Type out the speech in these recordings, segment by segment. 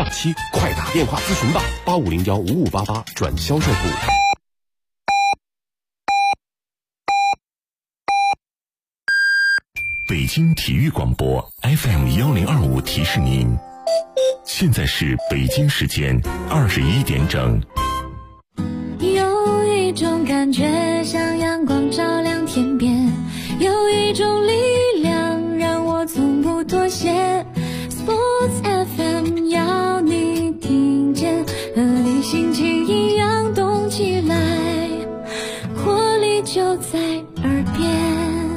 大期，快打电话咨询吧，85015588转销售部。 北京体育广播 FM1025提示您，现在是北京时间21点整。 有一种感觉像阳光照亮天边，有一种力量让我从不妥协。 Sports FM 要你听见，和你心情一样动起来，活力就在耳边。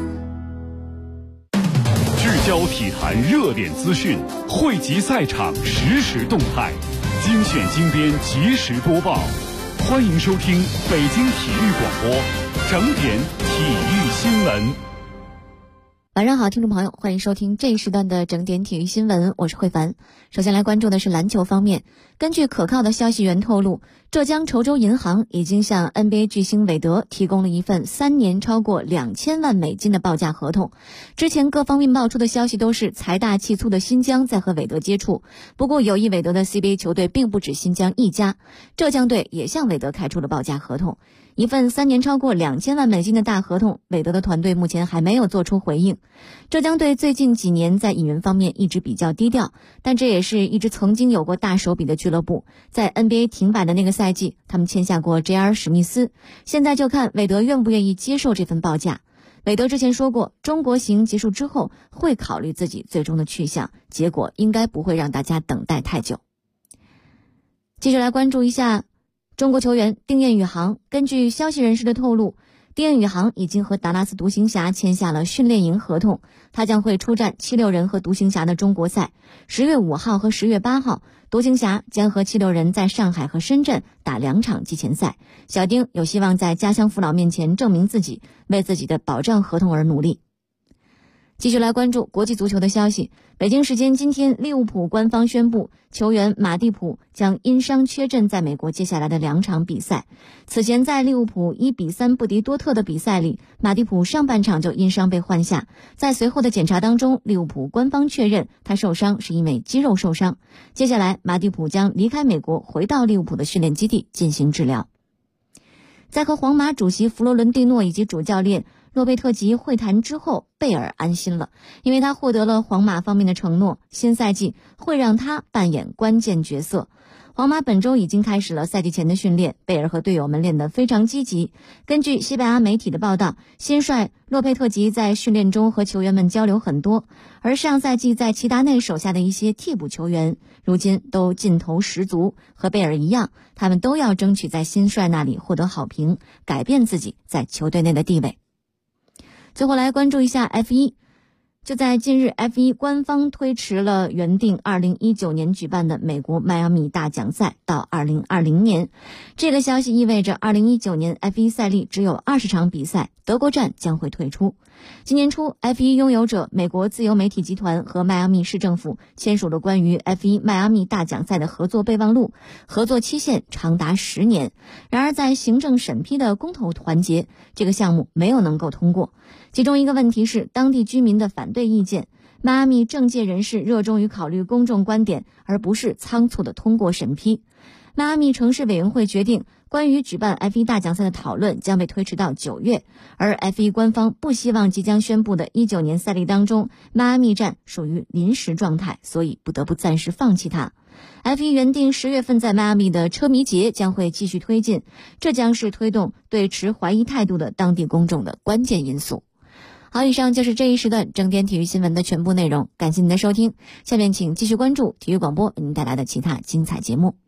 聚焦体坛热点资讯，汇集赛场实时动态，精选精编及时播报。欢迎收听北京体育广播整点体育新闻。 晚上好，听众朋友，欢迎收听这一时段的整点体育新闻，我是慧凡。首先来关注的是篮球方面，根据可靠的消息源透露，浙江稠州银行已经向 NBA 巨星韦德提供了一份3年超过2000万美金的报价合同。之前各方面爆出的消息都是财大气粗的新疆在和韦德接触，不过有意韦德的 CBA 球队并不止新疆一家，浙江队也向韦德开出了报价合同。一份3年超过2000万美金的大合同，韦德的团队目前还没有做出回应。浙江队最近几年在引援方面一直比较低调，但这也是一支曾经有过大手笔的俱乐部。在 NBA 停摆的那个赛季，他们签下过 JR 史密斯，现在就看韦德愿不愿意接受这份报价。韦德之前说过，中国行结束之后会考虑自己最终的去向，结果应该不会让大家等待太久。继续来关注一下中国球员丁彦雨航。根据消息人士的透露，丁彦雨航已经和达拉斯独行侠签下了训练营合同，他将会出战76人和独行侠的中国赛。10月5号和10月8号，独行侠将和76人在上海和深圳打2场季前赛。小丁有希望在家乡父老面前证明自己，为自己的保障合同而努力。继续来关注国际足球的消息。北京时间今天，利物浦官方宣布，球员马蒂普将因伤缺阵在美国接下来的2场比赛。此前在利物浦1-3不敌多特的比赛里，马蒂普上半场就因伤被换下，在随后的检查当中，利物浦官方确认他受伤是因为肌肉受伤。接下来马蒂普将离开美国，回到利物浦的训练基地进行治疗。在和皇马主席弗洛伦蒂诺以及主教练洛佩特吉会谈之后，贝尔安心了，因为他获得了皇马方面的承诺，新赛季会让他扮演关键角色。皇马本周已经开始了赛季前的训练，贝尔和队友们练得非常积极。根据西班牙媒体的报道，新帅洛佩特吉在训练中和球员们交流很多，而上赛季在齐达内手下的一些替补球员如今都劲头十足，和贝尔一样，他们都要争取在新帅那里获得好评，改变自己在球队内的地位。最后来关注一下 F1。就在近日， F1 官方推迟了原定2019年举办的美国迈阿密大奖赛到2020年。这个消息意味着2019年 F1 赛例只有20场比赛，德国站将会退出。今年初， F1 拥有者美国自由媒体集团和迈阿密市政府签署了关于 F1 迈阿密大奖赛的合作备忘录，合作期限长达10年。然而在行政审批的公投环节，这个项目没有能够通过。其中一个问题是当地居民的反对意见，迈阿密政界人士热衷于考虑公众观点，而不是仓促的通过审批。迈阿密城市委员会决定，关于举办 F1 大奖赛的讨论将被推迟到9月，而 F1 官方不希望即将宣布的19年赛例当中，迈阿密站属于临时状态，所以不得不暂时放弃它。F1 原定10月份在迈阿密的车迷节将会继续推进，这将是推动对持怀疑态度的当地公众的关键因素。好，以上就是这一时段整点体育新闻的全部内容，感谢您的收听。下面请继续关注体育广播为您带来的其他精彩节目。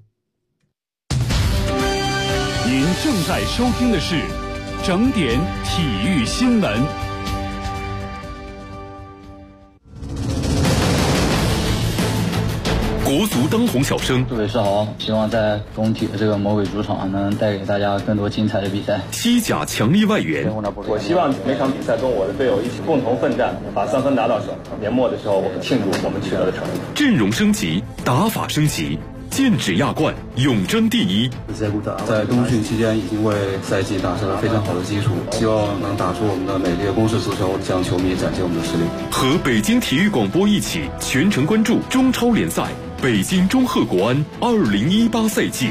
您正在收听的是整点体育新闻。 国足当红小生， 杜伟世豪，希望在工体的这个魔鬼主场能带给大家更多精彩的比赛。 西甲强力外援， 我希望每场比赛跟我的队友一起共同奋战，把3分拿到手。年末的时候，我们庆祝我们取得的成绩。 阵容升级，打法升级，剑指亚冠，永争第一。 在冬训期间已经为赛季打下了非常好的基础，希望能打出我们的美丽的攻势足球，向球迷展现我们的实力。 和北京体育广播一起全程关注中超联赛， 北京中赫国安2018赛季。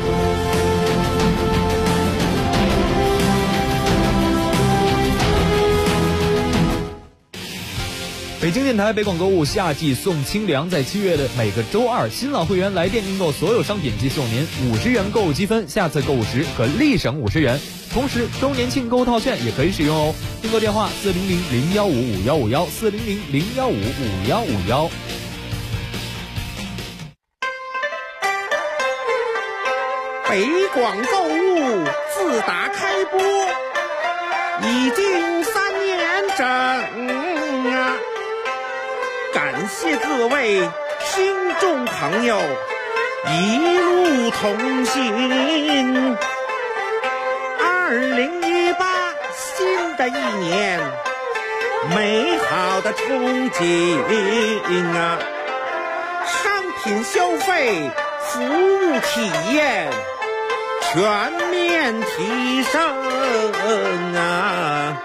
北京电台北广购物夏季送清凉，在7月的每个周二，新老会员来电订购所有商品即送您50元购物积分，下次购物时可立省50元。同时，周年庆购物套券也可以使用哦。订购电话400-015-5151，400-015-5151。 北广购物自打开播已经3年整啊！感谢各位听众朋友一路同行。2018新的一年，美好的憧憬啊！商品消费、服务体验全面提升啊！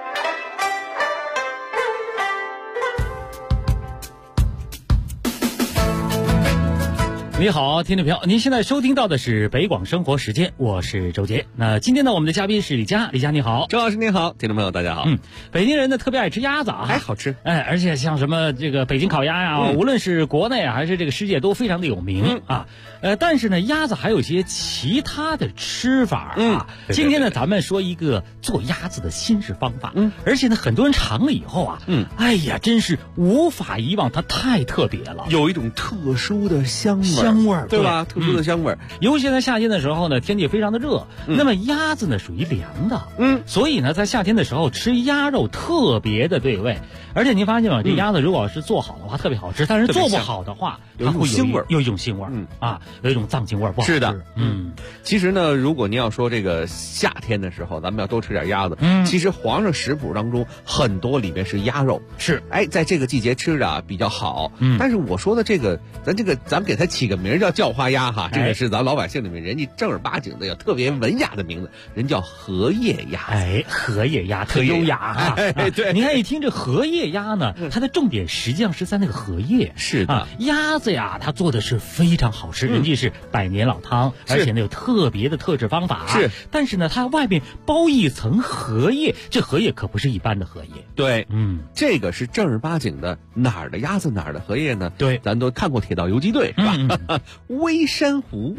你好，听众朋友，您现在收听到的是北广生活时间，我是周杰。那今天呢，我们的嘉宾是李佳，李佳你好。 周老师您好，听众朋友大家好。 北京人呢特别爱吃鸭子啊， 还好吃。 而且像什么这个北京烤鸭呀，无论是国内还是这个世界都非常的有名啊。但是呢，鸭子还有一些其他的吃法啊。今天呢，咱们说一个做鸭子的新式方法。而且呢，很多人尝了以后啊，哎呀，真是无法遗忘，它太特别了， 有一种特殊的香味，对吧？特殊的香味， 尤其在夏天的时候呢，天气非常的热，那么鸭子呢属于凉的，所以呢，在夏天的时候吃鸭肉特别的对味。而且您发现吗？这鸭子如果是做好的话，特别好吃；但是做不好的话，它会有一种腥味，有一种脏腥味，不好吃。 是的，其实呢，如果您要说这个夏天的时候，咱们要多吃点鸭子。其实皇上食谱当中很多里面是鸭肉， 是在这个季节吃的比较好。但是我说的这个，咱给它起个名叫叫花鸭哈，这个是咱老百姓里面人家正儿八经的有特别文雅的名字，人叫荷叶鸭。 荷叶鸭特优雅啊！对，您看一听这荷叶鸭呢，它的重点实际上是在那个荷叶。 是的， 鸭子呀，它做的是非常好吃，人家是百年老汤，而且呢有特别的特制方法。 是， 但是呢，它外面包一层荷叶，这荷叶可不是一般的荷叶。 对，这个是正儿八经的哪儿的鸭子哪儿的荷叶呢？ 对， 咱都看过《铁道游击队》是吧？微山湖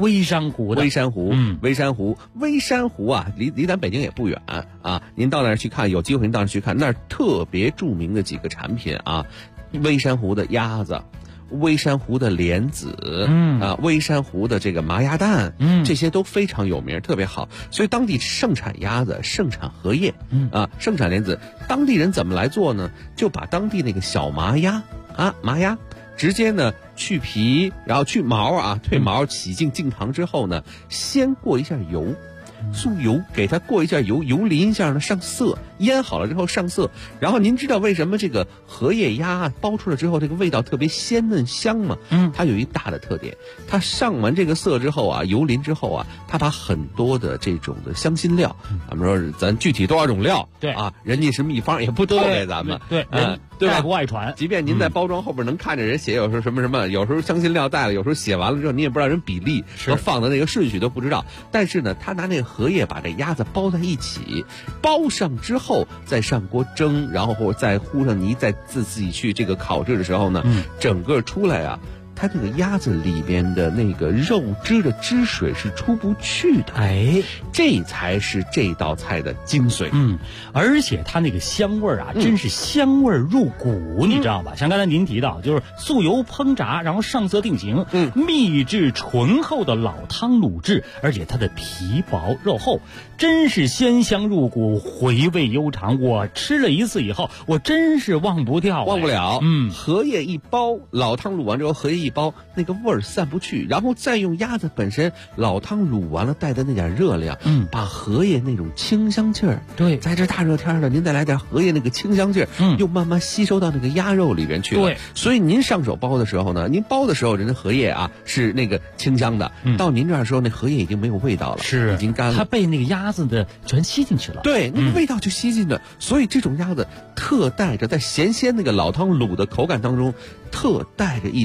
啊，离咱北京也不远啊。您到那儿去看，有机会您到那儿去看，那儿特别著名的几个产品啊，微山湖的鸭子，微山湖的莲子，微山湖的这个麻鸭蛋，这些都非常有名，特别好。所以当地盛产鸭子，盛产荷叶，盛产莲子。当地人怎么来做呢？就把当地那个小麻鸭直接呢去皮，然后去毛啊，退毛，洗净净糖之后呢，先过一下油。素油给它过一下油，油淋一下呢，上色，腌好了之后上色。然后您知道为什么这个荷叶鸭包出来之后这个味道特别鲜嫩香吗？它有一大的特点，它上完这个色之后啊，油淋之后啊，它把很多的这种的香辛料，咱们说咱具体多少种料， 对啊，人家是秘方也不透给咱们， 对吧？不外传。 即便您在包装后边能看着人写有时候什么，有时候香辛料带了，有时候写完了之后你也不知道人比例和放的那个顺序都不知道。但是呢，他拿那个荷叶把这鸭子包在一起，包上之后再上锅蒸，然后或者再糊上泥，再自己去这个烤制的时候呢，整个出来啊，它这个鸭子里边的那个肉汁的汁水是出不去的，这才是这道菜的精髓。 而且它那个香味啊，真是香味入骨，你知道吧？像刚才您提到，就是素油烹炸，然后上色定型，秘制醇厚的老汤卤制，而且它的皮薄肉厚，真是鲜香入骨，回味悠长。我吃了一次以后，我真是忘不掉， 忘不了。荷叶一包，老汤卤完之后，荷叶一包，那个味儿散不去，然后再用鸭子本身老汤卤完了带的那点热量，把荷叶那种清香劲儿， 对， 在这大热天的，您再来点荷叶那个清香劲儿，又慢慢吸收到那个鸭肉里边去了。 对， 所以您上手包的时候呢，您包的时候人家荷叶啊是那个清香的，到您这儿的时候那荷叶已经没有味道了， 是已经干了， 它被那个鸭子的全吸进去了， 对，那个味道就吸进了。所以这种鸭子特带着在咸鲜那个老汤卤的口感当中，特带着一种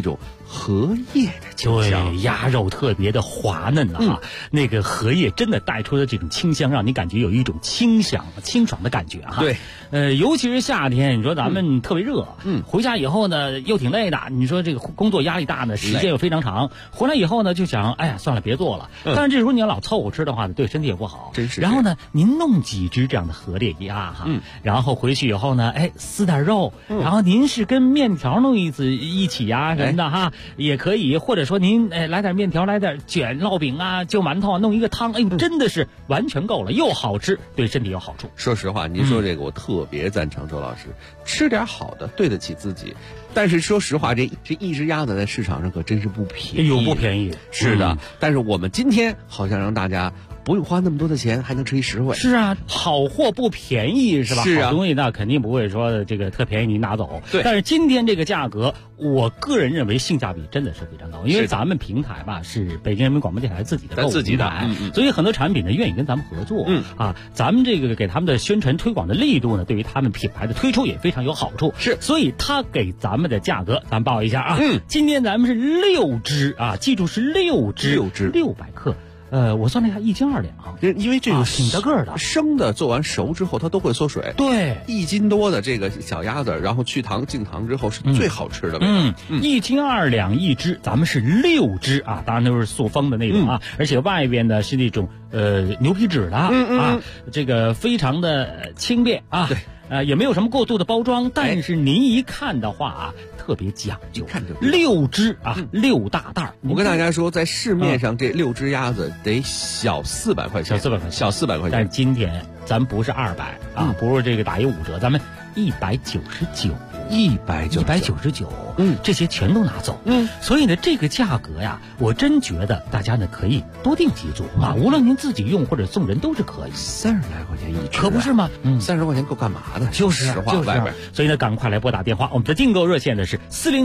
荷叶的清香， 对，鸭肉特别的滑嫩啊，那个荷叶真的带出的这种清香，让你感觉有一种清爽的感觉啊。 对， 尤其是夏天，你说咱们特别热，回家以后呢又挺累的，你说这个工作压力大呢，时间又非常长，回来以后呢就想，哎呀算了别做了。但是这时候你要老凑合吃的话呢，对身体也不好。 真是。 然后呢，您弄几只这样的荷叶鸭哈，然后回去以后呢，哎撕点肉，然后您是跟面条弄一起呀什么的哈，也可以，或者说您来点面条，来点卷烙饼啊，就馒头啊，弄一个汤，哎呦真的是完全够了，又好吃，对身体有好处。 说实话，您说这个我特别赞成周老师，吃点好的对得起自己。但是说实话，这一只鸭子在市场上可真是不便宜， 不便宜。 是的，但是我们今天好像让大家不用花那么多的钱，还能吃一实惠。 是啊，好货不便宜是吧？ 是啊， 好东西那肯定不会说这个特便宜你拿走。 对， 但是今天这个价格，我个人认为性价比真的是非常高，因为咱们平台吧是北京人民广播电台自己的购物平台，所以很多产品呢愿意跟咱们合作。咱们这个给他们的宣传推广的力度呢，对于他们品牌的推出也非常有好处。 是， 所以他给咱们的价格，咱报一下啊。今天咱们是6只啊，记住是6只，600克。我算了一下，1斤2两， 因为这个挺大个的， 生的做完熟之后它都会缩水。 对 ，1斤多的这个小鸭子，然后去糖净糖之后是最好吃的。 1斤2两1只，咱们是6只啊，当然都是塑封的那种啊，而且外边呢是那种牛皮纸的啊，这个非常的轻便啊。 对。 也没有什么过度的包装，但是您一看的话啊，特别讲究。 看就 6只啊，6大袋。 我跟大家说，在市面上这6只鸭子得小400块钱，小400块钱。 但是今天咱不是200啊，不是这个打一5折，咱们199。199，这些全都拿走。所以呢，这个价格呀，我真觉得大家呢可以多订几组啊，无论您自己用或者送人都是可以。 30来块钱一只， 可不是吗 ？30块钱够干嘛的？ 就是实话，外边。 所以呢，赶快来拨打电话，我们的订购热线呢是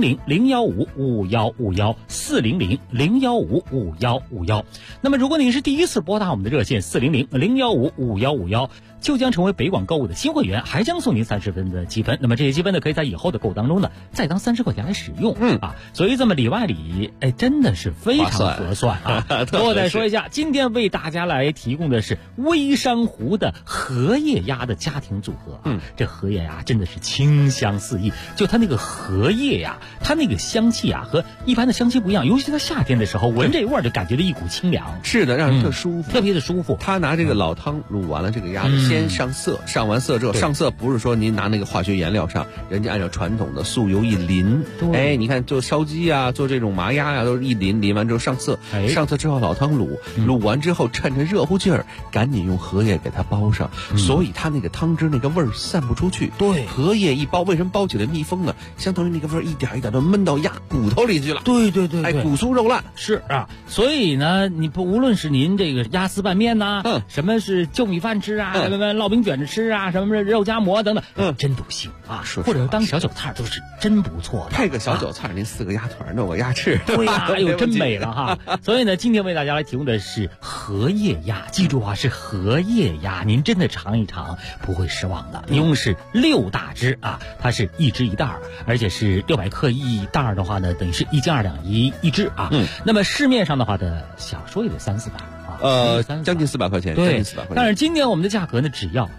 400-015-5151，400-015-5151。那么，如果您是第一次拨打我们的热线400-015-5151，就将成为北广购物的新会员，还将送您30分的积分。那么这些积分呢，可以在以后的购物当中呢，再当30块钱来使用。所以这么里外里，真的是非常合算啊！我再说一下，今天为大家来提供的是微山湖的荷叶鸭的家庭组合。这荷叶鸭真的是清香四溢，就它那个荷叶呀，它那个香气啊，和一般的香气不一样，尤其在夏天的时候，闻这味儿就感觉到一股清凉。 是的，让人特舒服， 特别的舒服。 他拿这个老汤卤完了这个鸭子，先上色，上完色之后，上色不是说您拿那个化学颜料上，人家按照传统的素油一淋。哎，你看做烧鸡啊，做这种麻鸭呀，都是一淋，淋完之后上色，上色之后老汤卤，卤完之后趁着热乎劲儿，赶紧用荷叶给它包上，所以它那个汤汁那个味儿散不出去。 对， 荷叶一包，为什么包起来密封呢？相当于那个味儿一点一点的焖到鸭骨头里去了。 对， 骨酥肉烂。 是啊，所以呢，你不无论是您这个鸭丝拌面呐，什么是就米饭吃啊，什么烙饼卷着吃啊，什么肉夹馍等等，真都行啊。或者当小韭菜都是真不错的。 配个小韭菜，您4个鸭腿弄个鸭翅， 对呀，哎呦，真美了哈。所以呢，今天为大家来提供的是荷叶鸭，记住啊，是荷叶鸭，您真的尝一尝不会失望的。一共是6大只啊，它是1只1袋，而且是600克一袋的话呢，等于是1斤2两一只啊。那么市面上的话的小说也得300-400。 将近400块钱， 对， 将近400块钱。 但是今天我们的价格呢，只要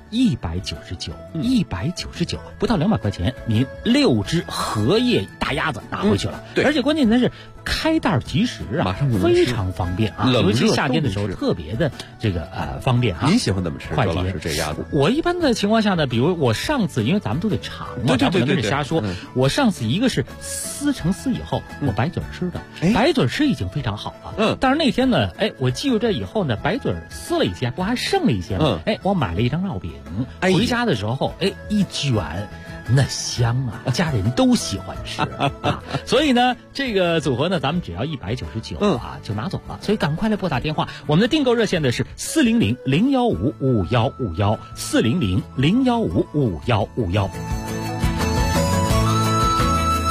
199，不到200块钱，您6只荷叶大鸭子拿回去了。 对， 而且关键的是开袋即食啊， 马上就非常方便啊，尤其夏天的时候特别的这个方便啊。 您喜欢怎么吃？ 快捷是这鸭子。 我一般的情况下呢，比如我上次，因为咱们都得尝嘛，咱不能瞎说。我上次一个是撕成丝以后，我白嘴吃的，白嘴吃已经非常好了。但是那天呢，我记住这以后呢，白嘴撕了一些，不还剩了一些吗？我买了一张烙饼，回家的时候，一卷。那香啊，家人都喜欢吃啊，所以呢，这个组合呢，咱们只要199啊，就拿走了。所以赶快来拨打电话，我们的订购热线呢是400-015-5151，400-015-5151。时间我们。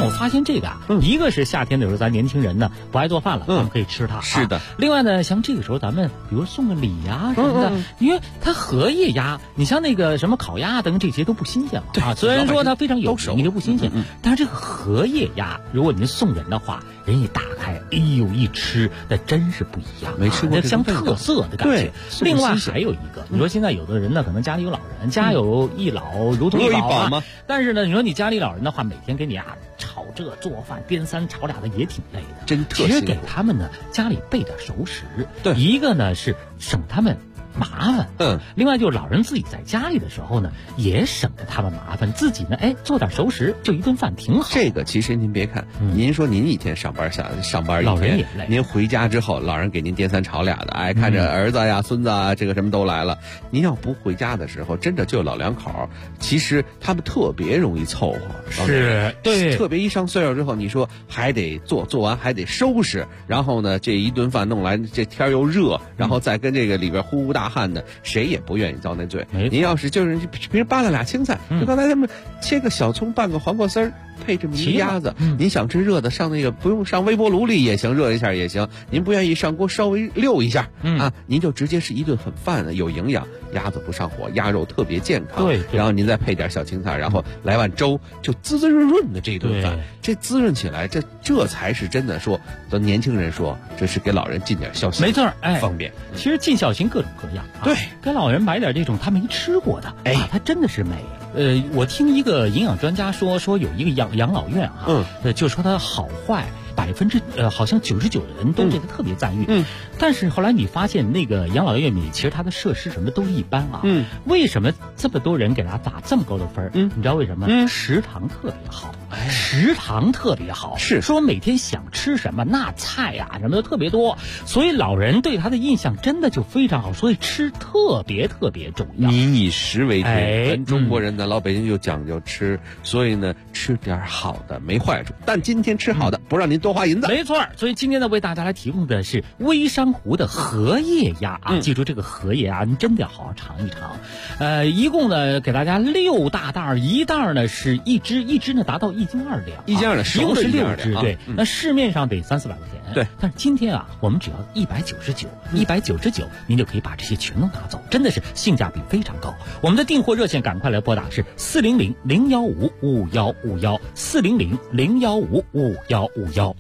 我发现这个啊，一个是夏天的时候咱年轻人呢不爱做饭了，咱们可以吃它。 是的。 另外呢，像这个时候咱们比如送个礼呀什么的，因为它荷叶鸭，你像那个什么烤鸭等这些都不新鲜嘛啊。虽然说它非常有名，就不新鲜，但是这个荷叶鸭，如果您送人的话，人一打开，哎呦一吃，那真是不一样， 没吃过像特色的感觉。另外还有一个，你说现在有的人呢，可能家里有老人，家有一老如同一宝啊。但是呢，你说你家里老人的话，每天给你啊炒这做饭，颠三炒俩的也挺累的， 真特辛苦。 其实给他们呢家里备点熟食， 对， 一个呢是省他们麻烦，另外就是老人自己在家里的时候呢，也省得他们麻烦，自己呢，做点熟食，就一顿饭挺好。 这个其实您别看，您说您一天上班一天， 老人也累。 您回家之后，老人给您颠三炒俩的，看着儿子呀、孙子啊，这个什么都来了。您要不回家的时候，真的就老两口，其实他们特别容易凑合， 是对， 特别一上岁数之后，你说还得做完还得收拾，然后呢，这一顿饭弄来，这天又热，然后再跟这个里边呼大汗的，谁也不愿意遭那罪。您要是就是平时扒拉俩青菜，就刚才他们切个小葱，拌个黄瓜丝儿，配这么一鸭子，您想吃热的，上那个不用上微波炉里也行，热一下也行。您不愿意上锅稍微溜一下，您就直接是一顿很饭的，有营养，鸭子不上火，鸭肉特别健康。 对， 然后您再配点小青菜，然后来碗粥，就滋滋润润的这顿饭，这滋润起来，这才是真的说，咱年轻人说，这是给老人尽点孝心， 没错， 方便。 其实尽孝心各种各样， 对， 给老人买点这种他没吃过的，他真的是美。我听一个营养专家说有一个养老院啊，就说它好坏好像99%的人都这个特别赞誉，但是后来你发现那个养老院里其实它的设施什么都一般啊，为什么这么多人给它打这么高的分？你知道为什么？食堂特别好，食堂特别好， 是说每天想吃什么那菜啊什么的特别多，所以老人对他的印象真的就非常好，所以吃特别特别重要。 民以食为天，咱中国人呢，老北京就讲究吃，所以呢吃点好的没坏处，但今天吃好的不让您多花银子。 没错，所以今天呢为大家来提供的是微山湖的荷叶鸭啊，记住这个荷叶鸭，您真的要好好尝一尝。一共呢给大家6大袋，一袋呢是一只呢达到1斤2两，1 斤2两， 一共是6只， 对， 那市面上得300-400块钱， 对， 但是今天啊我们只要199，您就可以把这些全都拿走，真的是性价比非常高。我们的订货热线赶快来拨打是400-015-5151，400-015-5151。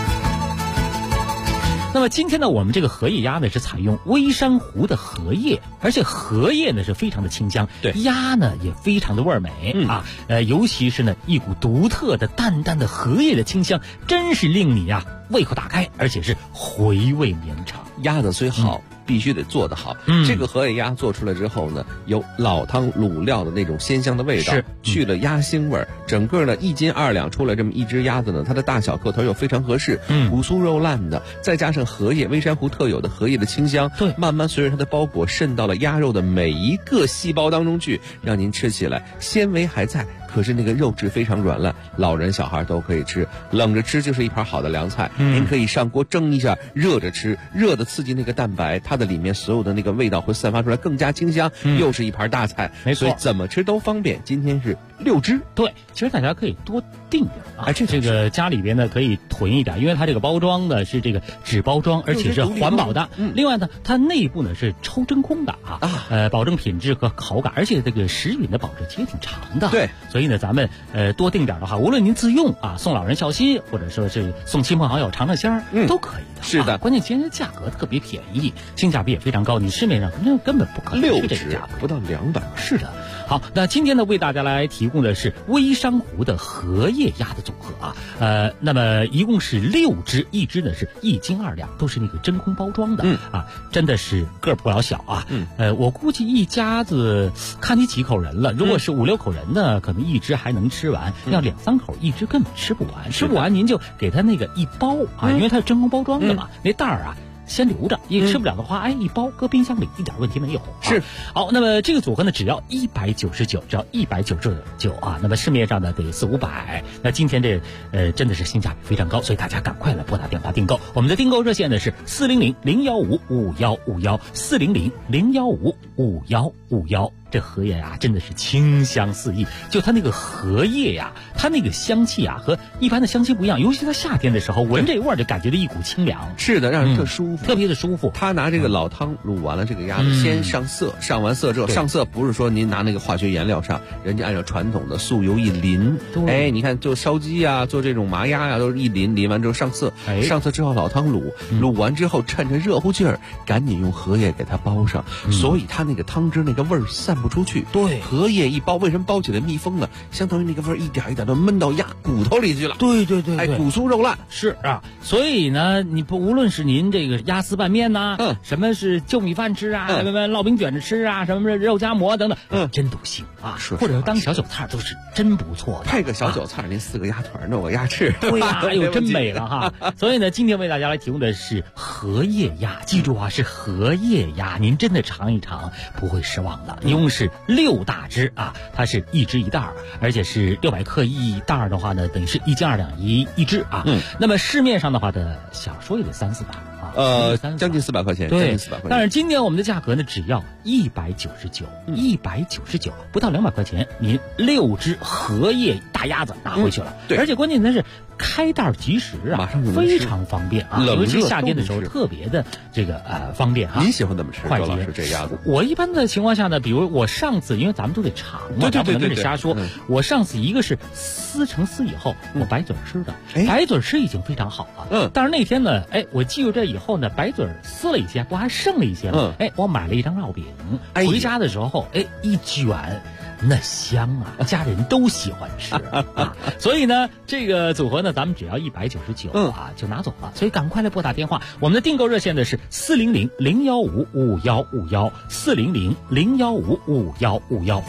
那么今天呢，我们这个荷叶鸭呢是采用微山湖的荷叶，而且荷叶呢是非常的清香， 对， 鸭呢也非常的味美尤其是呢一股独特的淡淡的荷叶的清香，真是令你胃口打开，而且是回味绵长。 鸭子虽好，必须得做得好。这个荷叶鸭做出来之后呢，有老汤卤料的那种鲜香的味道，去了鸭腥味儿。整个呢1斤2两出来这么一只鸭子呢，它的大小个头又非常合适，骨酥肉烂的，再加上荷叶微山湖特有的荷叶的清香， 对， 慢慢随着它的包裹渗到了鸭肉的每一个细胞当中去，让您吃起来纤维还在，可是那个肉质非常软烂，老人小孩都可以吃，冷着吃就是一盘好的凉菜。您可以上锅蒸一下，热着吃，热的刺激那个蛋白，它的里面所有的那个味道会散发出来更加清香，又是一盘大菜， 没错， 所以怎么吃都方便。今天是6只， 对，其实大家可以多订点这个家里边呢可以囤一点，因为它这个包装呢是这个纸包装，而且是环保的。另外呢，它内部呢是抽真空的保证品质和口感，而且这个食品的保质期也挺长的。 对， 所以呢，咱们多订点的话，无论您自用送老人孝心，或者说是送亲朋好友尝尝鲜都可以的。 是的， 关键今天的价格特别便宜，性价比也非常高，你市面上根本不可能是这个价格， 不到200。 是的。好，那今天呢为大家来提供的是微山湖的荷叶鸭的组合那么一共是6只，一只呢是1斤2两，都是那个真空包装的真的是个儿不老小我估计一家子看你几口人了，如果是5-6口人呢，可能一只还能吃完，要2-3口一只根本吃不完，吃不完您就给他那个一包因为它是真空包装的嘛，那袋儿先留着，因为吃不了的话，一包搁冰箱里一点问题没有。 是， 好，那么这个组合呢，只要199，只要199那么市面上呢得400-500。那今天这真的是性价比非常高，所以大家赶快来拨打电话订购。我们的订购热线呢是400-015-5151，400-015-5151。 5151，这荷叶呀真的是清香四溢。就它那个荷叶呀，它那个香气啊和一般的香气不一样，尤其在夏天的时候，闻这味儿就感觉到一股清凉。 是的，让人特舒服， 特别的舒服。 他拿这个老汤卤完了这个鸭子，先上色，上完色之后，上色不是说您拿那个化学颜料上，人家按照传统的素油一淋，哎，你看做烧鸡啊，做这种麻鸭呀，都是一淋，淋完之后上色，上色之后老汤卤，卤完之后趁着热乎劲儿，赶紧用荷叶给它包上，所以它那个汤汁那个味儿散不出去。 对， 荷叶一包，为什么包起来密封了？相当于那个味儿一点一点的闷到鸭骨头里去了。 对对对， 哎，骨酥肉烂是啊。所以呢，你不无论是您这个鸭丝拌面呐，什么是就米饭吃啊，什么烙饼卷着吃啊，什么肉夹馍等等，真都行啊。或者当小韭菜都是真不错的。 配个小韭菜，您4个鸭腿弄个鸭翅， 对呀，哎呦，真美了哈。所以呢，今天为大家来提供的是荷叶鸭，记住啊，是荷叶鸭，您真的尝一尝不会失望的。一共是6大只啊，它是1只1袋儿，而且是600克一袋儿的话呢，等于是1斤2两一只啊。那么市面上的话的小说也得300-400啊， 将近400块钱， 对， 将近400块钱。 但是今天我们的价格呢，只要199，199，不到200块钱，您6只荷叶大鸭子拿回去了。 对， 而且关键的是开袋即食啊， 马上就非常方便啊，尤其夏天的时候特别的这个方便哈。 您喜欢怎么吃？ 快捷。 老师这鸭子， 我一般的情况下呢，比如我上次，因为咱们都得尝嘛，咱不能跟着瞎说。我上次一个是撕成丝以后，我白嘴吃的，白嘴吃已经非常好了。但是那天呢，哎，我记住这以后呢，白嘴撕了一些，不还剩了一些吗？哎，我买了一张烙饼，回家的时候，哎，一卷。那香啊，家人都喜欢吃啊，所以呢，这个组合呢，咱们只要199啊，就拿走了。所以赶快来拨打电话，我们的订购热线呢是400-015-5151，400-015-5151。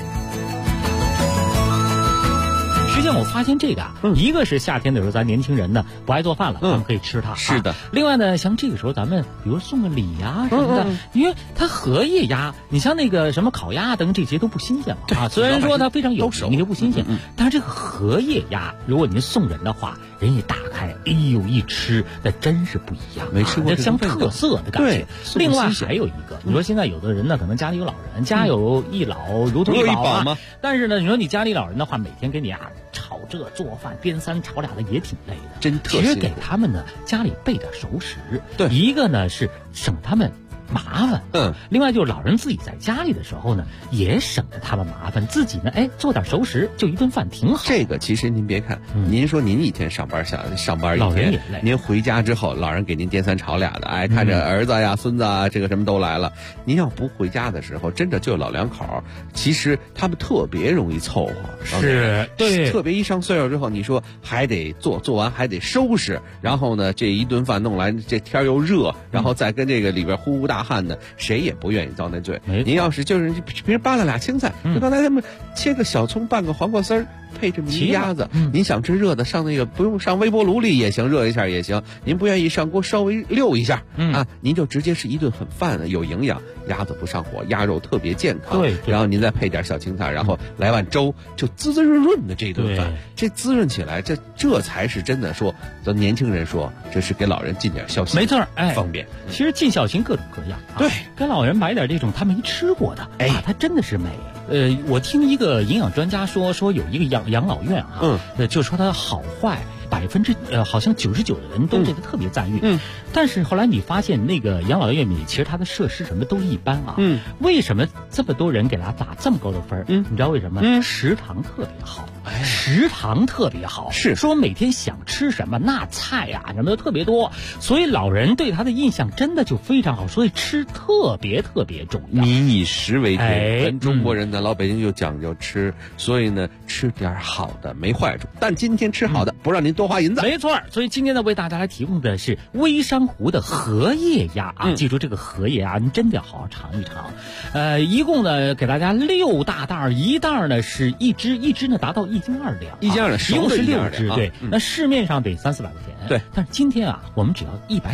实际上我发现这个啊，一个是夏天的时候咱年轻人呢不爱做饭了，咱们可以吃它。 是的。 另外呢，像这个时候咱们比如送个礼呀什么的，因为它荷叶鸭，你像那个什么烤鸭等这些都不新鲜了啊。虽然说它非常有名，也不新鲜，但是这个荷叶鸭，如果您送人的话，人一打开，哎呦一吃，那真是不一样， 没吃过那像特色的感觉。另外还有一个，你说现在有的人呢，可能家里有老人，家有一老如同一宝啊。但是呢，你说你家里老人的话，每天给你炒这做饭，颠3炒2的也挺累的， 真特辛苦。 其实给他们呢家里备点熟食， 对， 一个呢是省他们麻烦，另外就是老人自己在家里的时候呢，也省得他们麻烦，自己呢，哎，做点熟食，就一顿饭挺好。 这个其实您别看，您说您一天上班一老人天也累， 您回家之后，老人给您颠3炒2的，哎，看着儿子呀、孙子啊，这个什么都来了。您要不回家的时候，真的就老两口，其实他们特别容易凑合， 是对， 特别一上岁数之后，你说还得做完还得收拾，然后呢，这一顿饭弄来，这天又热，然后再跟这个里边呼大汗的，谁也不愿意遭那罪。您要是就是平时扒拉俩青菜，就刚才他们切个小葱，拌个黄瓜丝儿，配这么一鸭子，您想吃热的，上那个不用上微波炉里也行，热一下也行。您不愿意上锅稍微溜一下，您就直接是一顿很饭的，有营养，鸭子不上火，鸭肉特别健康。 对， 然后您再配点小青菜，然后来碗粥，就滋滋润润的这顿饭，这滋润起来，这才是真的说，咱年轻人说，这是给老人尽点孝心， 没错，哎， 方便。 其实尽孝心各种各样， 对， 给老人买点这种他没吃过的，哎，他真的是美。我听一个营养专家说有一个养老院啊，就说它好坏好像99%的人都对它特别赞誉，但是后来你发现那个养老院里其实它的设施什么都一般啊，为什么这么多人给它打这么高的分？你知道为什么？食堂特别好，食堂特别好， 是说每天想吃什么那菜啊什么的特别多，所以老人对他的印象真的就非常好，所以吃特别重要。 民以食为天，咱中国人呢，老北京就讲究吃，所以呢吃点好的没坏处，但今天吃好的不让您多花银子。 没错，所以今天呢为大家来提供的是微山湖的荷叶鸭啊，记住这个荷叶鸭，您真的好好尝一尝。一共呢给大家6大袋，一袋呢是一只呢达到1斤2两，1 斤2两， 一共是6只，对。那市面上得300-400块钱， 对。 但是今天啊，我们只要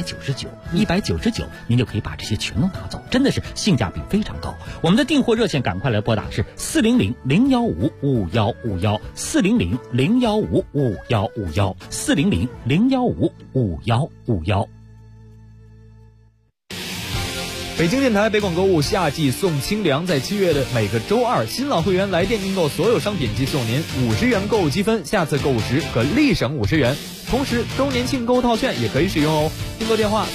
199，您就可以把这些全都拿走，真的是性价比非常高。我们的订货热线赶快来拨打是400-015-5151，400-015-5151，400-015-5151。 北京电台北广购物夏季送清凉，在7月的每个周二，新老会员来电订购所有商品即送您50元购物积分，下次购物时可立省50元。同时，周年庆购物套券也可以使用哦。订购电话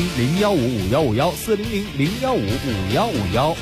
400-015-5151，400-015-5151。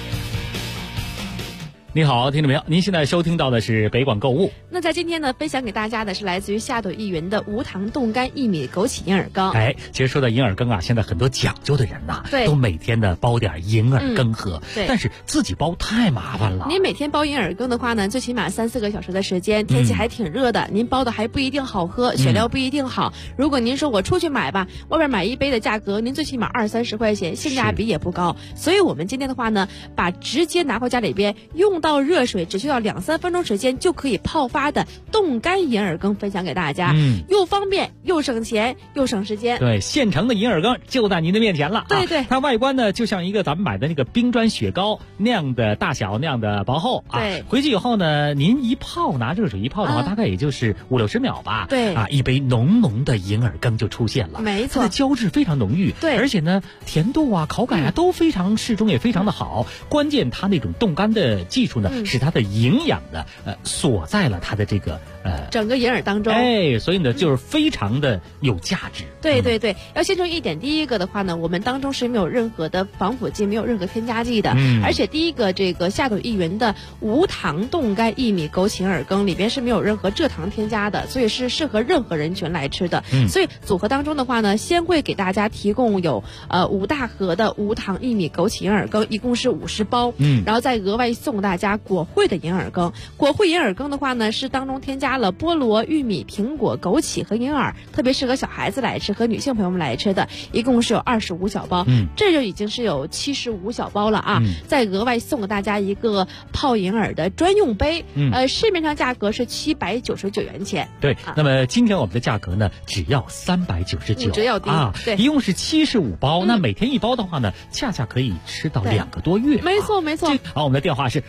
你好，听众朋友，您现在收听到的是北广购物。 那在今天呢，分享给大家的是来自于夏朵一云的无糖冻干薏米枸杞银耳羹。 其实说到银耳羹啊，现在很多讲究的人呐，都每天的煲点银耳羹喝。但是自己煲太麻烦了。 您每天煲银耳羹的话呢，最起码3-4个小时的时间，天气还挺热的，您煲的还不一定好喝，选料不一定好。如果您说我出去买吧，外边买一杯的价格，您最起码20-30块钱，性价比也不高。所以我们今天的话呢，把直接拿回家里边用到热水，只需要2-3分钟时间就可以泡发的冻干银耳羹分享给大家，又方便又省钱又省时间。 对，现成的银耳羹就在您的面前了。 对， 它外观呢就像一个咱们买的那个冰砖雪糕那样的大小，那样的薄厚啊。 对， 回去以后呢，您一泡，拿热水一泡的话，大概也就是50-60秒吧。 对啊，一杯浓浓的银耳羹就出现了。 没错， 它的胶质非常浓郁。 对， 而且呢，甜度啊、口感啊都非常适中，也非常的好。关键它那种冻干的技术呢，使它的营养的锁在了它的这个整个银耳当中。 所以呢就是非常的有价值。 对，要先说一点，第一个的话呢，我们当中是没有任何的防腐剂，没有任何添加剂的。而且第一个这个夏朵一云的无糖冻干薏米枸杞银耳羹里边是没有任何蔗糖添加的，所以是适合任何人群来吃的。所以组合当中的话呢，先会给大家提供有5大盒的无糖薏米枸杞银耳羹，一共是50包。然后再额外送大家果汇的银耳羹。果汇银耳羹的话呢，是当中添加了菠萝、玉米、苹果、枸杞和银耳，特别适合小孩子来吃和女性朋友们来吃的，一共是有25小包。这就已经是有75小包了啊。再额外送给大家一个泡银耳的专用杯。市面上价格是799元钱。 对，那么今天我们的价格呢，只要399， 只要低啊。 对，一共是75包。那每天1包的话呢，恰恰可以吃到2个多月。 没错。 好，我们的电话是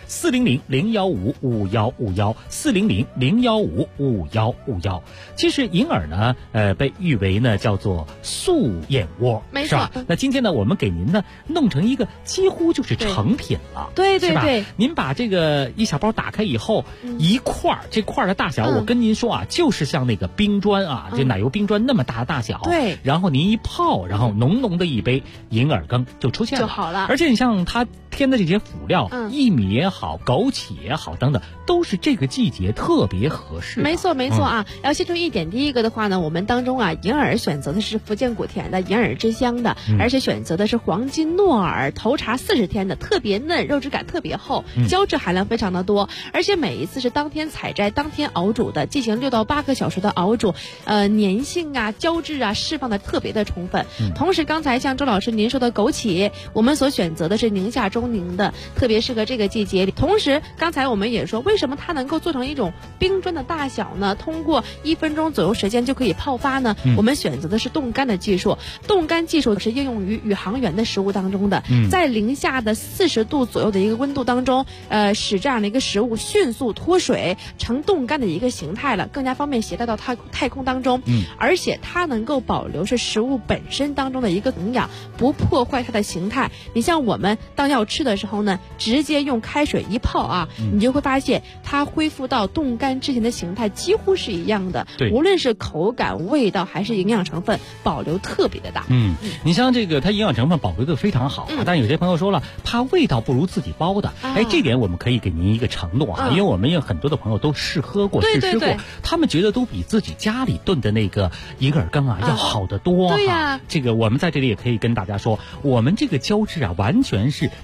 400-015-5151，400-015-5151。其实银耳呢，被誉为呢叫做素燕窝， 没错。 是吧？那今天呢，我们给您呢弄成一个几乎就是成品了， 对， 是吧？您把这个一小包打开以后，一块这块的大小，我跟您说啊，就是像那个冰砖啊，这奶油冰砖那么大的大小。 对。 然后您一泡，然后浓浓的一杯银耳羹就出现了， 就好了。 而且你像它添的这些辅料，薏米也好，枸杞也好，等等，都是这个季节特别合适。 没错啊。要先说一点，第一个的话呢，我们当中啊，银耳选择的是福建古田的银耳之乡的，而且选择的是黄金糯耳，头茶40天的，特别嫩，肉质感特别厚，胶质含量非常的多，而且每一次是当天采摘当天熬煮的，进行6到8个小时的熬煮，粘性啊、胶质啊释放的特别的充分。同时刚才像周老师您说的枸杞，我们所选择的是宁夏中宁的，特别适合这个季节。同时刚才我们也说，为什么它能够做成一种冰砖的大小呢？通过1分钟左右时间就可以泡发呢？我们选择的是冻干的技术，冻干技术是应用于宇航员的食物当中的，在零下的40度左右的一个温度当中，使这样的一个食物迅速脱水成冻干的一个形态了，更加方便携带到太空当中。而且它能够保留是食物本身当中的一个营养，不破坏它的形态。你像我们当要吃的时候呢，直接用开水一泡啊，你就会发现它恢复到冻干之前的形态几乎是一样的。无论是口感、味道还是营养成分，保留特别的大。 你像这个它营养成分保留的非常好，但有些朋友说了，怕味道不如自己煲的。这点我们可以给您一个承诺啊，因为我们有很多的朋友都试喝过、试吃过，他们觉得都比自己家里炖的那个银耳羹啊要好得多。 对呀， 这个我们在这里也可以跟大家说，我们这个胶质啊，完全是